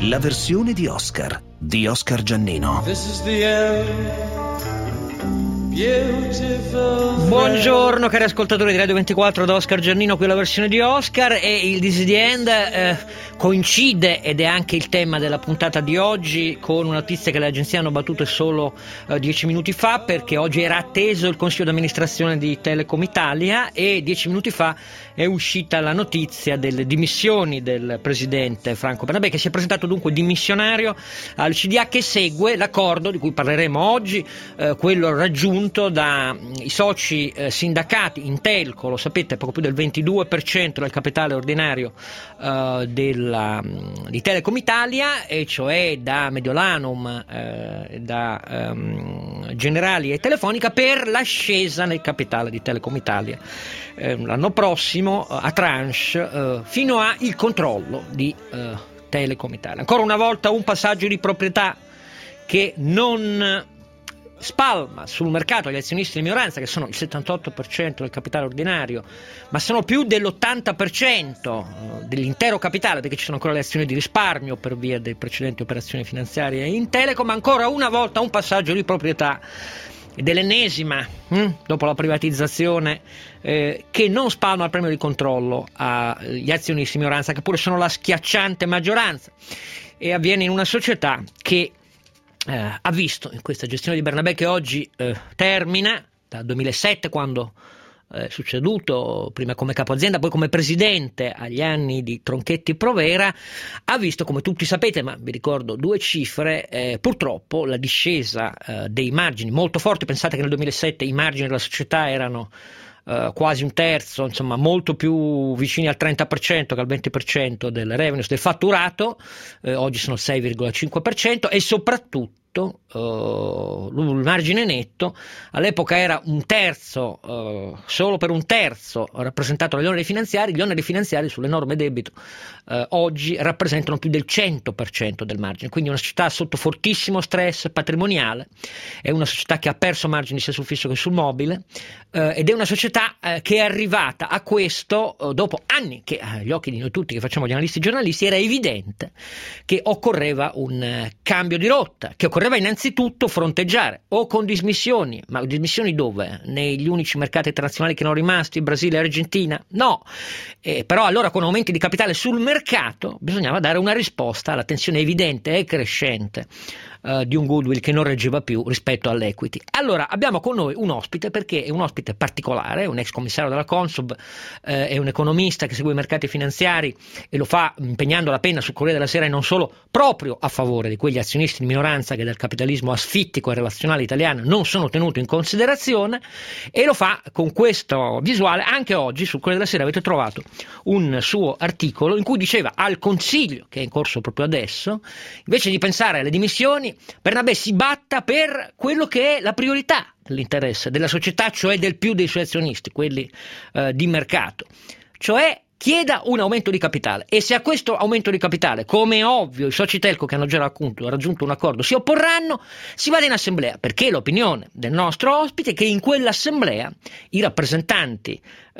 La versione di Oscar Giannino. Buongiorno cari ascoltatori di Radio 24 da Oscar Giannino, qui la versione di Oscar, e il This is the End coincide, ed è anche il tema della puntata di oggi, con una notizia che le agenzie hanno battuto solo 10 minuti fa, perché oggi era atteso il consiglio d'amministrazione di Telecom Italia e 10 minuti fa è uscita la notizia delle dimissioni del presidente Franco Bernabè, che si è presentato dunque dimissionario al CDA, che segue l'accordo di cui parleremo oggi, quello raggiunto dai soci sindacati in Telco. Lo sapete, poco più del 22% del capitale ordinario di Telecom Italia, e cioè da Mediolanum, da Generali e Telefonica, per l'ascesa nel capitale di Telecom Italia l'anno prossimo a tranche, fino a il controllo di Telecom Italia. Ancora una volta un passaggio di proprietà che non spalma sul mercato gli azionisti di minoranza, che sono il 78% del capitale ordinario, ma sono più dell'80% dell'intero capitale, perché ci sono ancora le azioni di risparmio per via delle precedenti operazioni finanziarie in Telecom. Ancora una volta un passaggio di proprietà, dell'ennesima, dopo la privatizzazione, che non spalma il premio di controllo agli azionisti di minoranza, che pure sono la schiacciante maggioranza, e avviene in una società che ha visto in questa gestione di Bernabè, che oggi termina, dal 2007 quando è succeduto prima come capo azienda, poi come presidente agli anni di Tronchetti Provera, ha visto, come tutti sapete, ma vi ricordo due cifre, purtroppo la discesa dei margini molto forti. Pensate che nel 2007 i margini della società erano quasi un terzo, insomma molto più vicini al 30% che al 20% del revenues, del fatturato, oggi sono il 6,5%, e soprattutto il margine netto all'epoca era un terzo, solo per un terzo rappresentato dagli oneri finanziari. Gli oneri finanziari sull'enorme debito oggi rappresentano più del 100% del margine, quindi una società sotto fortissimo stress patrimoniale, è una società che ha perso margini sia sul fisso che sul mobile, ed è una società che è arrivata a questo dopo anni che agli occhi di noi tutti che facciamo gli analisti giornalisti era evidente che occorreva un cambio di rotta, che occorreva innanzitutto fronteggiare o con dismissioni, ma dismissioni dove? Negli unici mercati internazionali che erano rimasti, Brasile e Argentina? No, però allora con aumenti di capitale sul mercato bisognava dare una risposta alla tensione evidente e crescente di un goodwill che non reggeva più rispetto all'equity. Allora abbiamo con noi un ospite, perché è un ospite particolare, un ex commissario della Consob, è un economista che segue i mercati finanziari e lo fa impegnando la penna sul Corriere della Sera, e non solo, proprio a favore di quegli azionisti di minoranza che dal capitalismo asfittico e relazionale italiano non sono tenuti in considerazione, e lo fa con questo visuale. Anche oggi sul Corriere della Sera avete trovato un suo articolo in cui diceva al Consiglio, che è in corso proprio adesso, invece di pensare alle dimissioni, Bernabè si batta per quello che è la priorità dell'interesse della società, cioè del più dei suoi azionisti, quelli di mercato, cioè chieda un aumento di capitale. E se a questo aumento di capitale, come è ovvio, i soci Telco, che hanno già raggiunto un accordo, si opporranno, si vada in assemblea, perché l'opinione del nostro ospite è che in quell'assemblea i rappresentanti,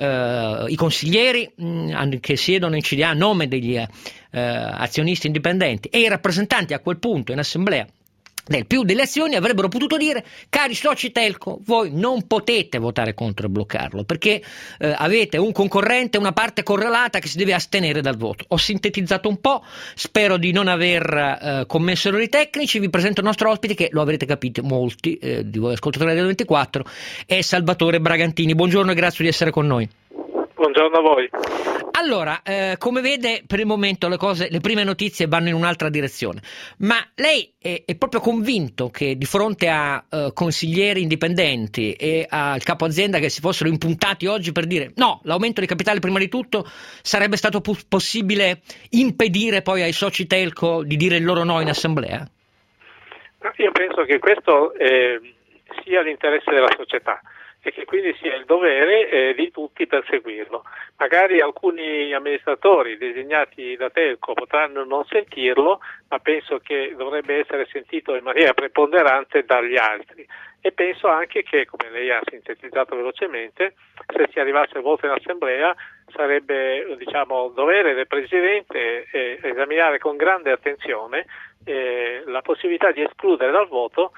i consiglieri che siedono in CDA a nome degli azionisti indipendenti, e i rappresentanti a quel punto in assemblea del più delle azioni avrebbero potuto dire: cari soci Telco, voi non potete votare contro e bloccarlo, perché avete un concorrente, una parte correlata che si deve astenere dal voto. Ho sintetizzato un po', spero di non aver commesso errori tecnici. Vi presento il nostro ospite, che lo avrete capito molti di voi ascoltatori del 24, è Salvatore Bragantini. Buongiorno e grazie di essere con noi. Buongiorno a voi. Allora, come vede, per il momento le prime notizie vanno in un'altra direzione, ma lei è proprio convinto che di fronte a consiglieri indipendenti e al capo azienda che si fossero impuntati oggi per dire no, l'aumento di capitale prima di tutto, sarebbe stato possibile impedire poi ai soci Telco di dire il loro no in assemblea? Io penso che questo sia l'interesse della società. e che quindi sia il dovere di tutti perseguirlo. Magari alcuni amministratori designati da Telco potranno non sentirlo, ma penso che dovrebbe essere sentito in maniera preponderante dagli altri. E penso anche che, come lei ha sintetizzato velocemente, se si arrivasse al voto in assemblea sarebbe dovere del Presidente esaminare con grande attenzione la possibilità di escludere dal voto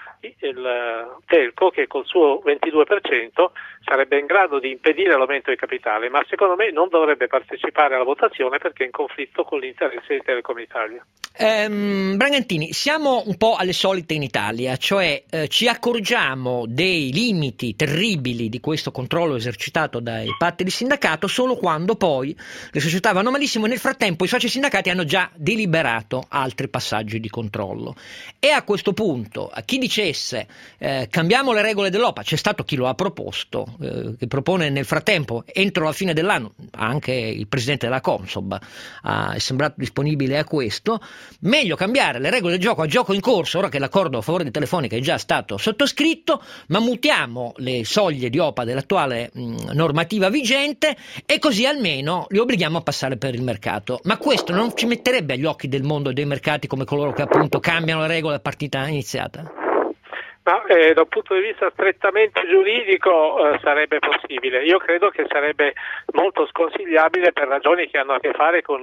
il Telco, che col suo 22% sarebbe in grado di impedire l'aumento di capitale, ma secondo me non dovrebbe partecipare alla votazione perché è in conflitto con l'interesse di Telecom Italia. Bragantini, siamo un po' alle solite in Italia, cioè ci accorgiamo dei limiti terribili di questo controllo esercitato dai patti di sindacato solo quando poi le società vanno malissimo e nel frattempo i soci sindacati hanno già deliberato altri passaggi di controllo. E a questo punto, a chi dicesse cambiamo le regole dell'OPA, c'è stato chi lo ha proposto, che propone nel frattempo, entro la fine dell'anno, anche il presidente della Consob è sembrato disponibile a questo. Meglio cambiare le regole del gioco a gioco in corso, ora che l'accordo a favore di Telefonica è già stato sottoscritto, ma mutiamo le soglie di OPA dell'attuale normativa vigente e così almeno li obblighiamo a passare per il mercato. Ma questo non ci metterebbe agli occhi del mondo dei mercati come coloro che appunto cambiano le regole a partita iniziata? Ma da un punto di vista strettamente giuridico sarebbe possibile. Io credo che sarebbe molto sconsigliabile per ragioni che hanno a che fare con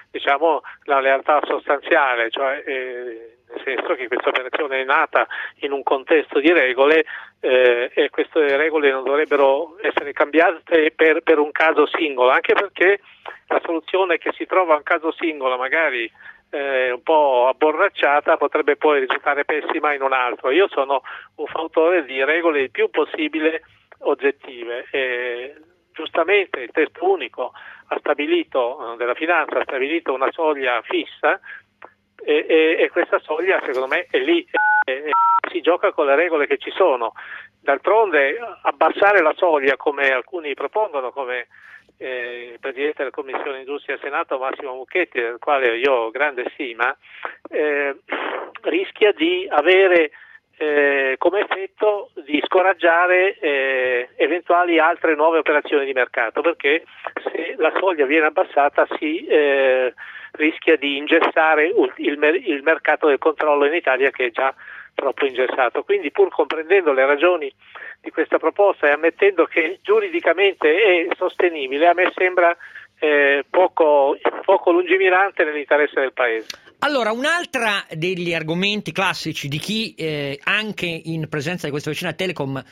la lealtà sostanziale, cioè nel senso che questa operazione è nata in un contesto di regole e queste regole non dovrebbero essere cambiate per un caso singolo, anche perché la soluzione che si trova a un caso singolo magari un po' abborracciata potrebbe poi risultare pessima in un altro. Io sono un fautore di regole il più possibile oggettive. Giustamente il testo unico della finanza ha stabilito una soglia fissa e questa soglia secondo me è lì, si gioca con le regole che ci sono. D'altronde abbassare la soglia, come alcuni propongono, come il Presidente della Commissione Industria Senato Massimo Mucchetti, del quale io ho grande stima, rischia di avere come effetto di scoraggiare eventuali altre nuove operazioni di mercato, perché se la soglia viene abbassata si rischia di ingessare il mercato del controllo in Italia, che è già troppo ingessato. Quindi, pur comprendendo le ragioni di questa proposta e ammettendo che giuridicamente è sostenibile, a me sembra poco lungimirante nell'interesse del Paese. Allora, un'altra degli argomenti classici di chi anche in presenza di questa vicina Telecom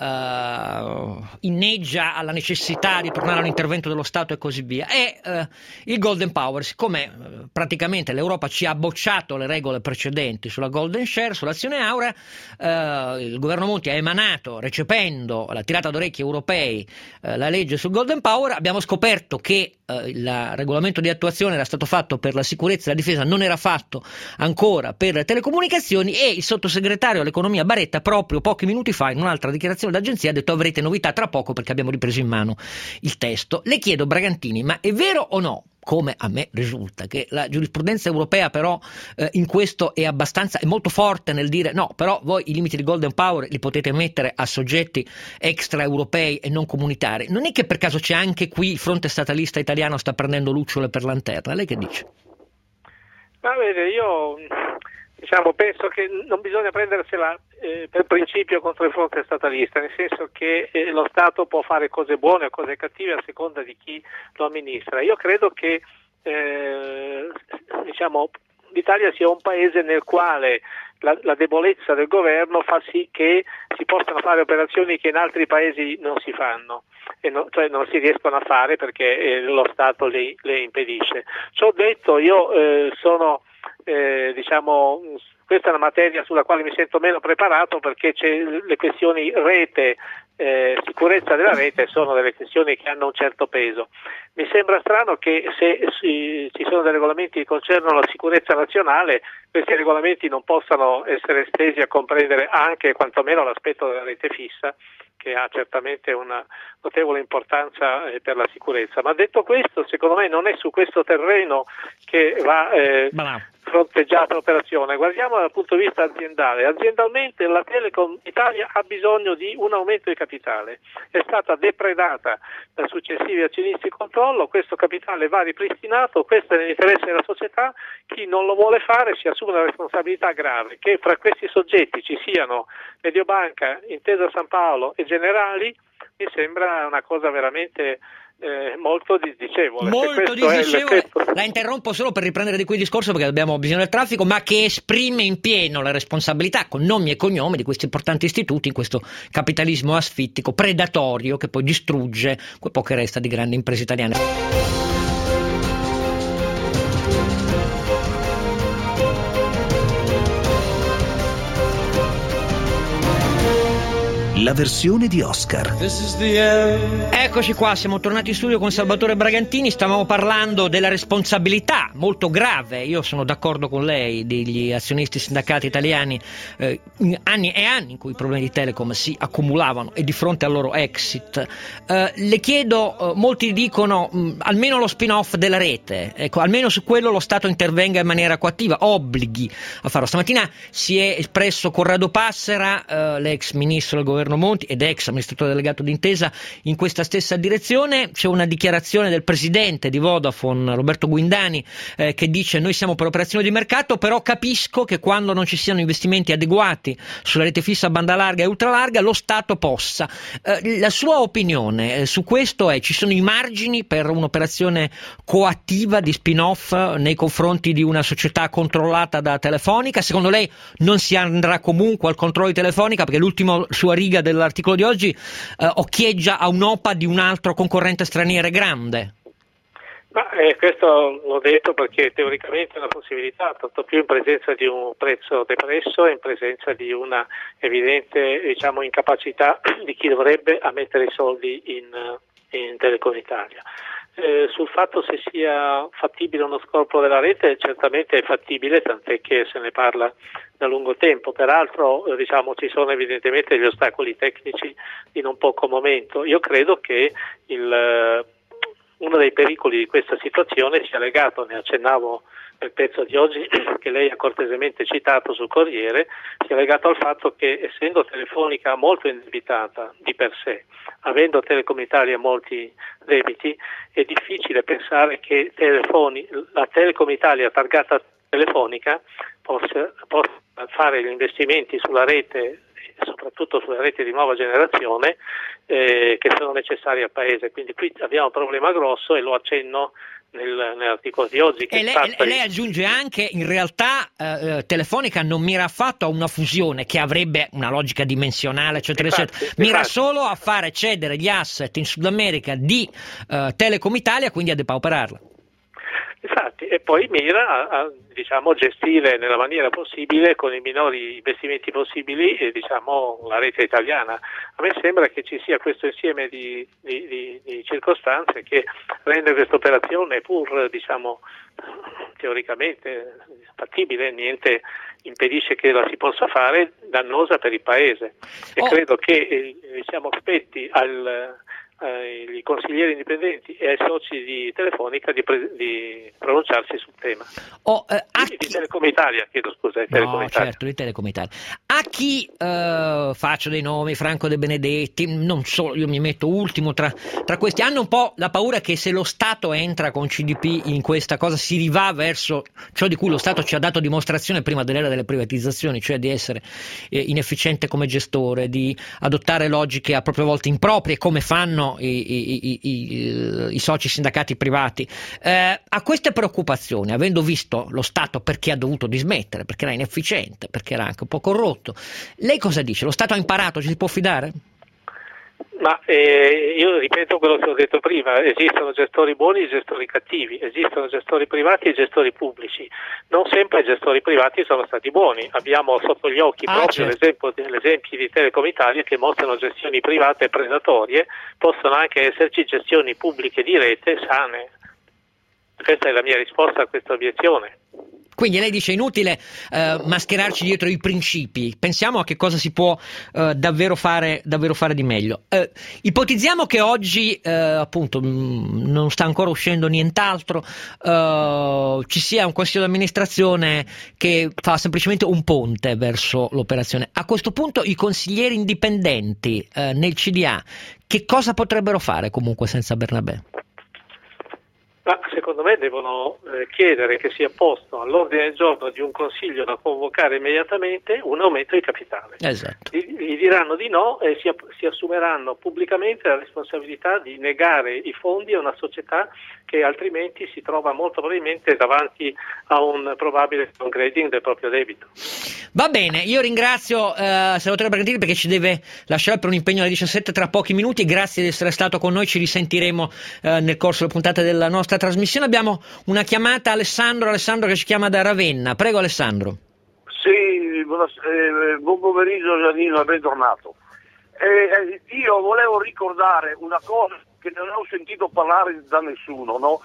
inneggia alla necessità di tornare all'intervento dello Stato e così via è il Golden Power. Siccome praticamente l'Europa ci ha bocciato le regole precedenti sulla Golden Share, sull'azione aurea, il governo Monti ha emanato, recependo la tirata d'orecchie europei, la legge sul Golden Power. Abbiamo scoperto che il regolamento di attuazione era stato fatto per la sicurezza e la difesa, non era fatto ancora per le telecomunicazioni, e il sottosegretario all'economia Baretta proprio pochi minuti fa in un'altra dichiarazione d'agenzia ha detto avrete novità tra poco perché abbiamo ripreso in mano il testo. Le chiedo, Bragantini, ma è vero o no, come a me risulta, che la giurisprudenza europea però in questo è molto forte nel dire no, però voi i limiti di Golden Power li potete mettere a soggetti extraeuropei e non comunitari? Non è che per caso c'è anche qui il fronte statalista italiano sta prendendo lucciole per lanterna? Lei che dice? Ma vede, io penso che non bisogna prendersela per principio contro il fronte statalista, nel senso che lo Stato può fare cose buone o cose cattive a seconda di chi lo amministra. Io credo che l'Italia sia un paese nel quale la debolezza del governo fa sì che si possano fare operazioni che in altri paesi non si fanno, cioè non si riescono a fare perché lo Stato le impedisce. Ciò detto, io sono questa è una materia sulla quale mi sento meno preparato, perché le questioni rete, sicurezza della rete sono delle questioni che hanno un certo peso. Mi sembra strano che se ci sono dei regolamenti che concernono la sicurezza nazionale, questi regolamenti non possano essere estesi a comprendere anche quantomeno l'aspetto della rete fissa, che ha certamente una notevole importanza per la sicurezza. Ma detto questo, secondo me non è su questo terreno che va fronteggiata l'operazione, guardiamo dal punto di vista aziendale. Aziendalmente la Telecom Italia ha bisogno di un aumento di capitale, è stata depredata da successivi azionisti di controllo, questo capitale va ripristinato, questo è nell'interesse della società, chi non lo vuole fare si assume una responsabilità grave, che fra questi soggetti ci siano Mediobanca, Intesa San Paolo e Generali, mi sembra una cosa veramente molto disdicevole. Molto disdicevole. La interrompo solo per riprendere di qui il discorso perché abbiamo bisogno del traffico, ma che esprime in pieno la responsabilità con nomi e cognomi di questi importanti istituti in questo capitalismo asfittico, predatorio, che poi distrugge quel po' che resta di grandi imprese italiane. La versione di Oscar. Eccoci qua, siamo tornati in studio con Salvatore Bragantini, stavamo parlando della responsabilità molto grave, io sono d'accordo con lei, degli azionisti sindacati italiani, anni e anni in cui i problemi di Telecom si accumulavano e di fronte al loro exit. Le chiedo, molti dicono almeno lo spin-off della rete, ecco, almeno su quello lo Stato intervenga in maniera coattiva, obblighi a farlo. Stamattina si è espresso Corrado Passera, l'ex ministro del governo Monti ed ex amministratore delegato di Intesa, in questa stessa direzione. C'è una dichiarazione del presidente di Vodafone, Roberto Guindani, che dice: noi siamo per operazioni di mercato, però capisco che quando non ci siano investimenti adeguati sulla rete fissa, banda larga e ultralarga, lo Stato possa. La sua opinione su questo è: ci sono i margini per un'operazione coattiva di spin-off nei confronti di una società controllata da Telefonica? Secondo lei non si andrà comunque al controllo di Telefonica, perché l'ultima sua riga dell'articolo di oggi occhieggia a un'OPA di un altro concorrente straniero grande? Ma questo l'ho detto perché teoricamente è una possibilità, tanto più in presenza di un prezzo depresso e in presenza di una evidente, diciamo, incapacità di chi dovrebbe a mettere i soldi in Telecom Italia. Sul fatto se sia fattibile uno scorporo della rete, certamente è fattibile, tant'è che se ne parla da lungo tempo. Peraltro diciamo, ci sono evidentemente gli ostacoli tecnici di non poco momento. Io credo che uno dei pericoli di questa situazione sia legato, ne accennavo nel pezzo di oggi che lei ha cortesemente citato sul Corriere, sia legato al fatto che, essendo Telefonica molto indebitata di per sé, avendo Telecom Italia molti debiti, è difficile pensare che la Telecom Italia targata Telefonica possa fare gli investimenti sulla rete, soprattutto sulle reti di nuova generazione, che sono necessari al Paese. Quindi qui abbiamo un problema grosso e lo accenno nell'articolo di oggi. Che lei aggiunge anche: in realtà Telefonica non mira affatto a una fusione che avrebbe una logica dimensionale, eccetera, eccetera. Mira solo a fare cedere gli asset in Sud America di Telecom Italia, quindi a depauperarla. Infatti, e poi mira a diciamo, gestire nella maniera possibile, con i minori investimenti possibili, la rete italiana. A me sembra che ci sia questo insieme di circostanze che rende questa operazione, pur teoricamente fattibile, niente impedisce che la si possa fare, dannosa per il Paese. E credo che spetti ai consiglieri indipendenti e ai soci di Telefonica di pronunciarsi sul tema. Di Telecom Italia, chiedo scusa, Telecom Italia. Certo, di Telecom Italia. A chi faccio dei nomi, Franco De Benedetti, non solo, io mi metto ultimo tra questi, hanno un po' la paura che se lo Stato entra con CDP in questa cosa si rivà verso ciò di cui lo Stato ci ha dato dimostrazione prima dell'era delle privatizzazioni, cioè di essere inefficiente come gestore, di adottare logiche a propria volta improprie, come fanno i soci sindacati privati. A queste preoccupazioni, avendo visto lo Stato perché ha dovuto dismettere, perché era inefficiente, perché era anche un po' corrotto, lei cosa dice? Lo Stato ha imparato, ci si può fidare? Ma io ripeto quello che ho detto prima: esistono gestori buoni e gestori cattivi, esistono gestori privati e gestori pubblici. Non sempre i gestori privati sono stati buoni. Abbiamo sotto gli occhi certo. l'esempio di Telecom Italia, che mostrano gestioni private predatorie. Possono anche esserci gestioni pubbliche di rete sane. Questa è la mia risposta a questa obiezione. Quindi lei dice inutile mascherarci dietro i principi, pensiamo a che cosa si può davvero fare di meglio. Ipotizziamo che oggi appunto non sta ancora uscendo nient'altro, ci sia un consiglio d'amministrazione che fa semplicemente un ponte verso l'operazione. A questo punto i consiglieri indipendenti nel CDA che cosa potrebbero fare comunque senza Bernabé? Ma secondo me devono chiedere che sia posto all'ordine del giorno di un consiglio da convocare immediatamente un aumento di capitale. Esatto. Gli diranno di no e si assumeranno pubblicamente la responsabilità di negare i fondi a una società che altrimenti si trova molto probabilmente davanti a un probabile downgrading del proprio debito. Va bene, io ringrazio Salvatore Bragantini perché ci deve lasciare per un impegno alle 17 tra pochi minuti. Grazie di essere stato con noi, ci risentiremo nel corso delle puntate della nostra trasmissione. Abbiamo una chiamata, Alessandro che ci chiama da Ravenna. Prego Alessandro. Sì, buon pomeriggio Giannino e bentornato. Io volevo ricordare una cosa che non ho sentito parlare da nessuno, no?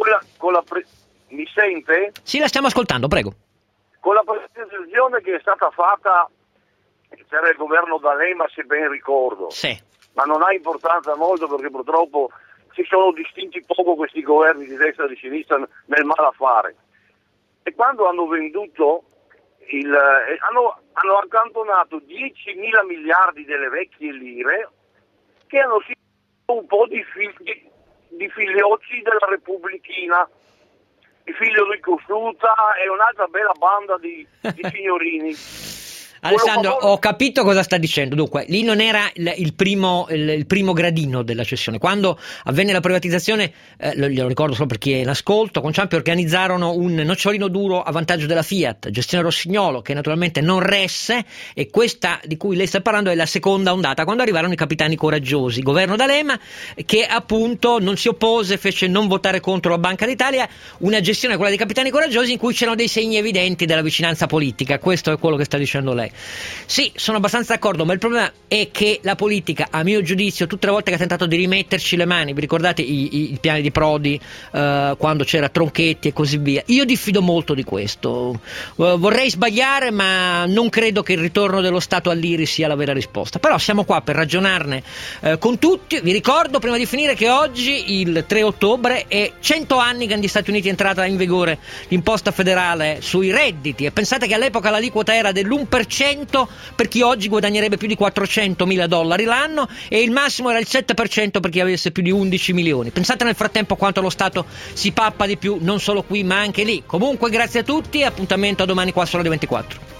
Mi sente? Sì, la stiamo ascoltando, prego. Con la presentazione che è stata fatta, c'era il governo D'Alema, se ben ricordo. Sì. Ma non ha importanza molto perché purtroppo si sono distinti poco questi governi di destra e di sinistra nel malaffare. E quando hanno venduto hanno accantonato 10.000 miliardi delle vecchie lire che hanno sido un po' di figliocci della Repubblichina, il figlio di Costruta e un'altra bella banda di signorini. Alessandro, ho capito cosa sta dicendo. Dunque, lì non era il primo gradino della cessione. Quando avvenne la privatizzazione, lo ricordo solo per chi è in ascolto, con Ciampi organizzarono un nocciolino duro a vantaggio della Fiat, gestione Rossignolo, che naturalmente non resse, e questa di cui lei sta parlando è la seconda ondata, quando arrivarono i capitani coraggiosi, governo D'Alema, che appunto non si oppose, fece non votare contro la Banca d'Italia, una gestione, quella dei capitani coraggiosi, in cui c'erano dei segni evidenti della vicinanza politica. Questo è quello che sta dicendo lei. Sì, sono abbastanza d'accordo, ma il problema è che la politica, a mio giudizio, tutte le volte che ha tentato di rimetterci le mani, vi ricordate i piani di Prodi, quando c'era Tronchetti e così via, io diffido molto di questo. Vorrei sbagliare, ma non credo che il ritorno dello Stato all'IRI sia la vera risposta, però siamo qua per ragionarne con tutti. Vi ricordo prima di finire che oggi, il 3 ottobre, è 100 anni che negli Stati Uniti è entrata in vigore l'imposta federale sui redditi, e pensate che all'epoca l'aliquota era dell'1% per chi oggi guadagnerebbe più di $400.000 l'anno, e il massimo era il 7% per chi avesse più di 11 milioni. Pensate nel frattempo quanto lo Stato si pappa di più, non solo qui ma anche lì. Comunque grazie a tutti e appuntamento a domani qua su Radio 24.